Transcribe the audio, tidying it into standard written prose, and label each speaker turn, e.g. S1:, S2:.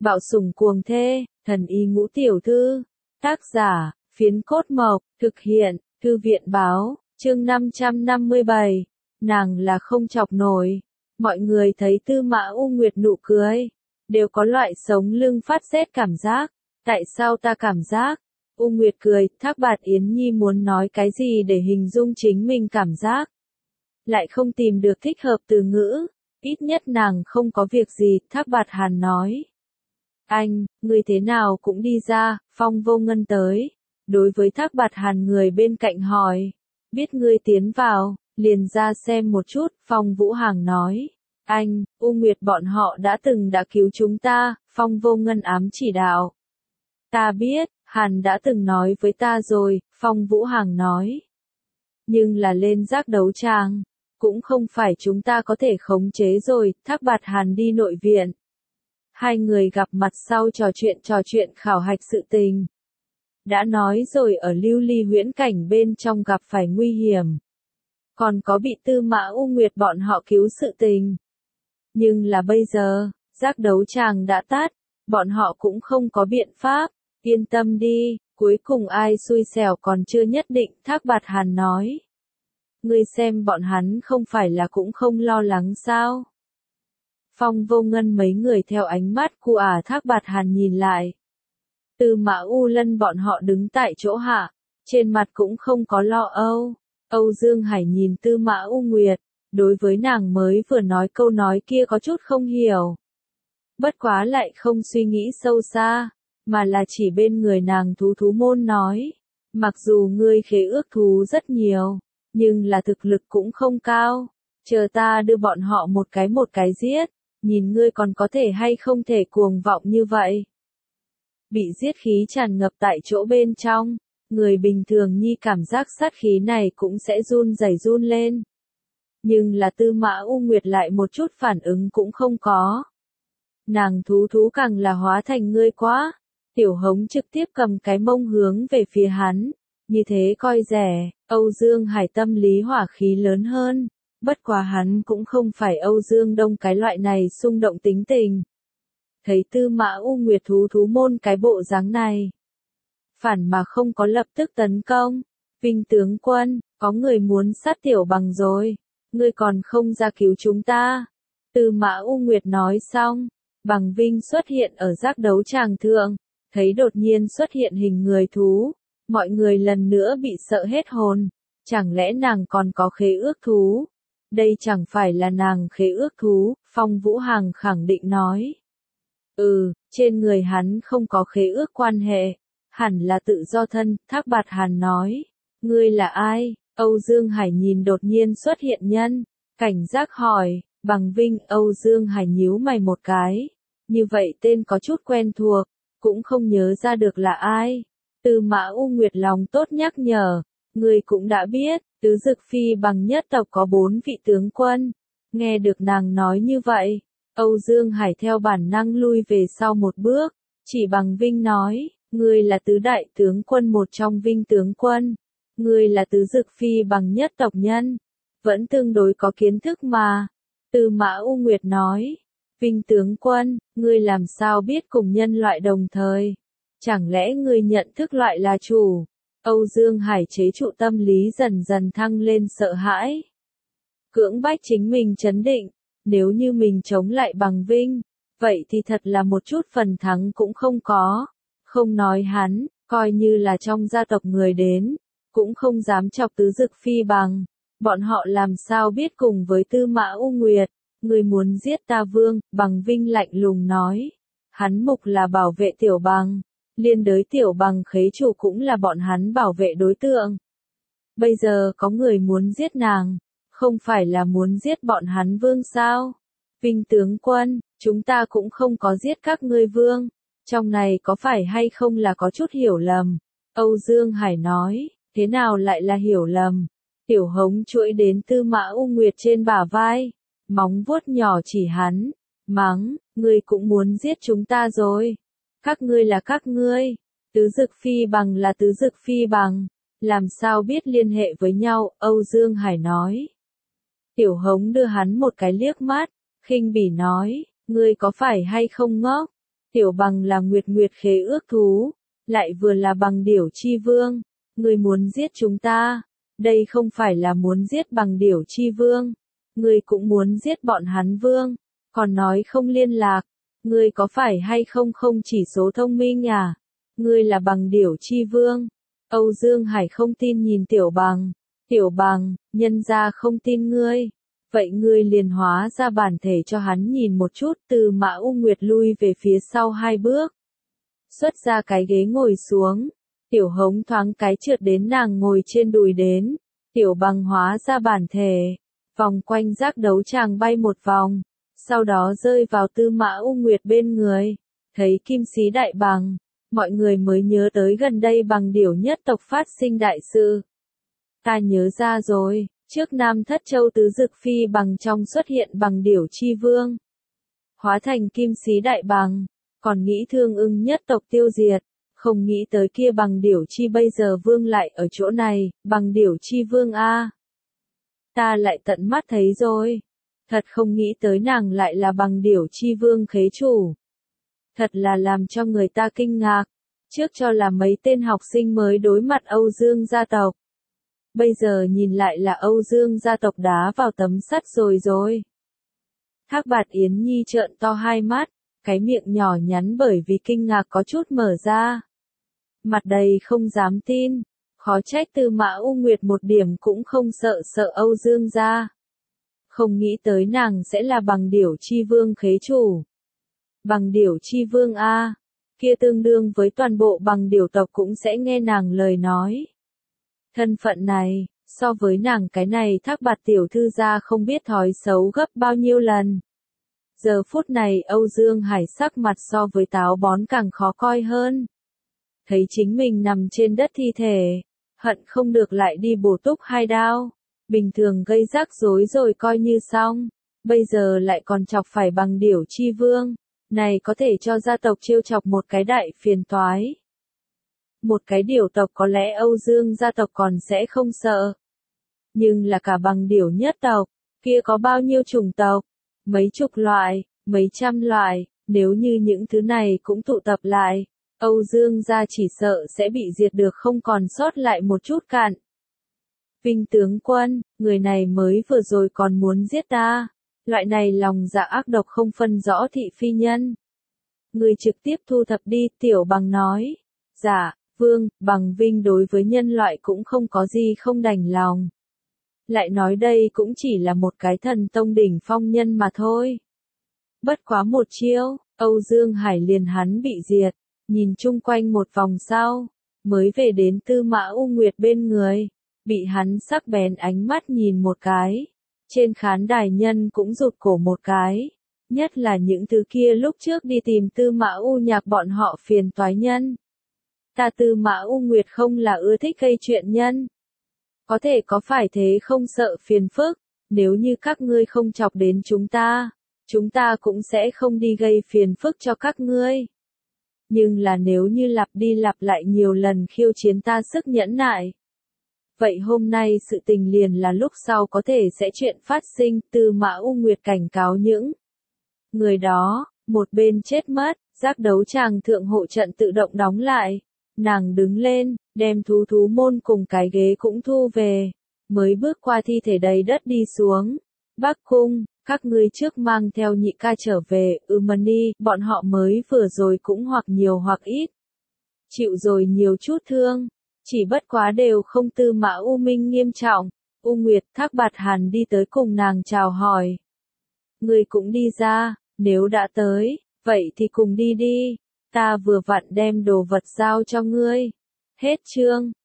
S1: Bạo sủng cuồng thê, thần y ngũ tiểu thư. Tác giả, Phiến Cốt Mộc, thực hiện, Thư viện báo, chương 557. Nàng là không chọc nổi. Mọi người thấy Tư Mã U Nguyệt nụ cười, đều có loại sống lưng phát rét cảm giác. Tại sao ta cảm giác? U Nguyệt cười, Thác Bạt Yến Nhi muốn nói cái gì để hình dung chính mình cảm giác. Lại không tìm được thích hợp từ ngữ, ít nhất nàng không có việc gì, Thác Bạt Hàn nói. Anh, người thế nào cũng đi ra, Phong Vô Ngân tới. Đối với Thác Bạt Hàn người bên cạnh hỏi. Biết ngươi tiến vào, liền ra xem một chút, Phong Vũ Hàng nói. Anh, U Nguyệt bọn họ đã cứu chúng ta, Phong Vô Ngân ám chỉ đạo. Ta biết, Hàn đã từng nói với ta rồi, Phong Vũ Hàng nói. Nhưng là lên giác đấu tràng, cũng không phải chúng ta có thể khống chế rồi, Thác Bạt Hàn đi nội viện. Hai người gặp mặt sau trò chuyện khảo hạch sự tình. Đã nói rồi ở lưu ly huyễn cảnh bên trong gặp phải nguy hiểm. Còn có bị Tư Mã U Nguyệt bọn họ cứu sự tình. Nhưng là bây giờ, giác đấu tràng đã tắt, bọn họ cũng không có biện pháp, yên tâm đi, cuối cùng ai xui xẻo còn chưa nhất định, Thác Bạt Hàn nói. Ngươi xem bọn hắn không phải là cũng không lo lắng sao? Phong Vô Ngân mấy người theo ánh mắt của Thác Bạt Hàn nhìn lại. Tư Mã U Lân bọn họ đứng tại chỗ hạ, trên mặt cũng không có lo âu. Âu Dương Hải nhìn Tư Mã U Nguyệt, đối với nàng mới vừa nói câu nói kia có chút không hiểu. Bất quá lại không suy nghĩ sâu xa, mà là chỉ bên người nàng thú môn nói. Mặc dù ngươi khế ước thú rất nhiều, nhưng là thực lực cũng không cao. Chờ ta đưa bọn họ một cái giết, nhìn ngươi còn có thể hay không thể cuồng vọng như vậy. Bị giết khí tràn ngập tại chỗ bên trong, người bình thường nhi cảm giác sát khí này cũng sẽ run lên. Nhưng là Tư Mã U Nguyệt lại một chút phản ứng cũng không có. Nàng thú càng là hóa thành ngươi quá. Tiểu Hống trực tiếp cầm cái mông hướng về phía hắn, như thế coi rẻ. Âu Dương Hải tâm lý hỏa khí lớn hơn, bất quá hắn cũng không phải Âu Dương Đông cái loại này xung động tính tình. Thấy Tư Mã U Nguyệt thú môn cái bộ dáng này, phản mà không có lập tức tấn công. Vinh tướng quân, có người muốn sát Tiểu Bằng rồi, ngươi còn không ra cứu chúng ta. Tư Mã U Nguyệt nói xong, Bằng Vinh xuất hiện ở giác đấu tràng thượng, thấy đột nhiên xuất hiện hình người thú, mọi người lần nữa bị sợ hết hồn. Chẳng lẽ nàng còn có khế ước thú? Đây chẳng phải là nàng khế ước thú, Phong Vũ Hàng khẳng định nói. Trên người hắn không có khế ước quan hệ, hẳn là tự do thân, Thác Bạt Hàn nói. Ngươi là ai? Âu Dương Hải nhìn đột nhiên xuất hiện nhân, cảnh giác hỏi. Bằng Vinh, Âu Dương Hải nhíu mày một cái. Như vậy tên có chút quen thuộc, cũng không nhớ ra được là ai. Tư Mã U Nguyệt lòng tốt nhắc nhở, ngươi cũng đã biết, Tứ Dực Phi Bằng nhất tộc có 4 vị tướng quân. Nghe được nàng nói như vậy, Âu Dương Hải theo bản năng lui về sau một bước, chỉ Bằng Vinh nói, ngươi là tứ đại tướng quân một trong Vinh tướng quân, ngươi là Tứ Dực Phi Bằng nhất tộc nhân, vẫn tương đối có kiến thức mà. Tư Mã U Nguyệt nói, Vinh tướng quân, ngươi làm sao biết cùng nhân loại đồng thời? Chẳng lẽ ngươi nhận thức loại là chủ? Âu Dương Hải chế trụ tâm lý dần dần thăng lên sợ hãi. Cưỡng bách chính mình trấn định, nếu như mình chống lại Bằng Vinh, vậy thì thật là một chút phần thắng cũng không có. Không nói hắn, coi như là trong gia tộc người đến, cũng không dám chọc Tứ Dực Phi Bằng. Bọn họ làm sao biết cùng với Tư Mã U Nguyệt, người muốn giết ta vương, Bằng Vinh lạnh lùng nói. Hắn mục là bảo vệ Tiểu Bằng, liên đới Tiểu Bằng khế chủ cũng là bọn hắn bảo vệ đối tượng. Bây giờ có người muốn giết nàng, không phải là muốn giết bọn hắn vương sao? Vinh tướng quân, chúng ta cũng không có giết các ngươi vương, trong này có phải hay không là có chút hiểu lầm? Âu Dương Hải nói, thế nào lại là hiểu lầm? Tiểu Hống chuỗi đến Tư Mã U Nguyệt trên bả vai, móng vuốt nhỏ chỉ hắn, mắng, ngươi cũng muốn giết chúng ta rồi. Các ngươi là các ngươi, Tứ Dực Phi Bằng là Tứ Dực Phi Bằng, làm sao biết liên hệ với nhau, Âu Dương Hải nói. Tiểu Hống đưa hắn một cái liếc mắt, khinh bỉ nói, ngươi có phải hay không ngốc? Tiểu Bằng là Nguyệt Nguyệt khế ước thú, lại vừa là Bằng Điểu Chi Vương. Ngươi muốn giết chúng ta, đây không phải là muốn giết Bằng Điểu Chi Vương. Ngươi cũng muốn giết bọn hắn vương, còn nói không liên lạc. Ngươi có phải hay không không chỉ số thông minh à? Ngươi là Bằng Điểu Chi Vương. Âu Dương Hải không tin nhìn Tiểu Bằng. Tiểu Bằng, nhân gia không tin ngươi. Vậy ngươi liền hóa ra bản thể cho hắn nhìn một chút. Từ Mã U Nguyệt lui về phía sau 2 bước. Xuất ra cái ghế ngồi xuống. Tiểu Hống thoáng cái trượt đến nàng ngồi trên đùi đến. Tiểu Bằng hóa ra bản thể. Vòng quanh giác đấu tràng bay một vòng. Sau đó rơi vào Tư Mã U Nguyệt bên người. Thấy Kim Sĩ Đại Bằng. Mọi người mới nhớ tới gần đây Bằng Điểu nhất tộc phát sinh đại sự. Ta nhớ ra rồi, trước Nam Thất Châu Tứ Dực Phi Bằng trong xuất hiện Bằng Điểu Chi Vương. Hóa thành Kim Sĩ Đại Bằng, còn nghĩ Thương Ưng nhất tộc tiêu diệt, không nghĩ tới kia Bằng Điểu Chi bây giờ vương lại ở chỗ này, Bằng Điểu Chi Vương a. Ta lại tận mắt thấy rồi, thật không nghĩ tới nàng lại là Bằng Điểu Chi Vương khế chủ. Thật là làm cho người ta kinh ngạc, trước cho là mấy tên học sinh mới đối mặt Âu Dương gia tộc. Bây giờ nhìn lại là Âu Dương gia tộc đá vào tấm sắt rồi. Thác Bạt Yến Nhi trợn to 2 mắt, cái miệng nhỏ nhắn bởi vì kinh ngạc có chút mở ra. Mặt đầy không dám tin, khó trách Tư Mã U Nguyệt một điểm cũng không sợ Âu Dương gia. Không nghĩ tới nàng sẽ là Bằng Điểu Chi Vương khế chủ. Bằng Điểu Chi Vương a, kia tương đương với toàn bộ Bằng Điểu tộc cũng sẽ nghe nàng lời nói. Thân phận này, so với nàng cái này Thác Bạt tiểu thư gia không biết thói xấu gấp bao nhiêu lần. Giờ phút này Âu Dương Hải sắc mặt so với táo bón càng khó coi hơn. Thấy chính mình nằm trên đất thi thể, hận không được lại đi bổ túc 2 đao. Bình thường gây rắc rối rồi coi như xong, bây giờ lại còn chọc phải Bằng Điểu Chi Vương. Này có thể cho gia tộc trêu chọc một cái đại phiền toái. Một cái điểu tộc có lẽ Âu Dương gia tộc còn sẽ không sợ. Nhưng là cả Bằng Điểu nhất tộc, kia có bao nhiêu chủng tộc, mấy chục loại, mấy trăm loại, nếu như những thứ này cũng tụ tập lại, Âu Dương gia chỉ sợ sẽ bị diệt được không còn sót lại một chút cạn. Vinh tướng quân, người này mới vừa rồi còn muốn giết ta. Loại này lòng dạ ác độc không phân rõ thị phi nhân. Người trực tiếp thu thập đi, Tiểu Bằng nói. Dạ, Vương, Bằng Vinh đối với nhân loại cũng không có gì không đành lòng. Lại nói đây cũng chỉ là một cái thần tông đỉnh phong nhân mà thôi. Bất quá một chiêu, Âu Dương Hải liền hắn bị diệt, nhìn chung quanh một vòng sau, mới về đến Tư Mã U Nguyệt bên người, bị hắn sắc bén ánh mắt nhìn một cái. Trên khán đài nhân cũng rụt cổ một cái, nhất là những thứ kia lúc trước đi tìm Tư Mã U Nhạc bọn họ phiền toái nhân. Ta Tư Mã U Nguyệt không là ưa thích gây chuyện nhân. Có thể có phải thế không sợ phiền phức, nếu như các ngươi không chọc đến chúng ta cũng sẽ không đi gây phiền phức cho các ngươi. Nhưng là nếu như lặp đi lặp lại nhiều lần khiêu chiến ta sức nhẫn nại. Vậy hôm nay sự tình liền là lúc sau có thể sẽ chuyện phát sinh. Tư Mã U Nguyệt cảnh cáo những người đó, một bên chết mất, giác đấu tràng thượng hộ trận tự động đóng lại. Nàng đứng lên, đem thú môn cùng cái ghế cũng thu về, mới bước qua thi thể đầy đất đi xuống. Bắc Cung, các ngươi trước mang theo nhị ca trở về, Mani, bọn họ mới vừa rồi cũng hoặc nhiều hoặc ít. Chịu rồi nhiều chút thương. Chỉ bất quá đều không Tư Mã U Minh nghiêm trọng. U Nguyệt, Thác Bạt Hàn đi tới cùng nàng chào hỏi. Ngươi cũng đi ra, nếu đã tới, vậy thì cùng đi đi. Ta vừa vặn đem đồ vật giao cho ngươi. Hết chương.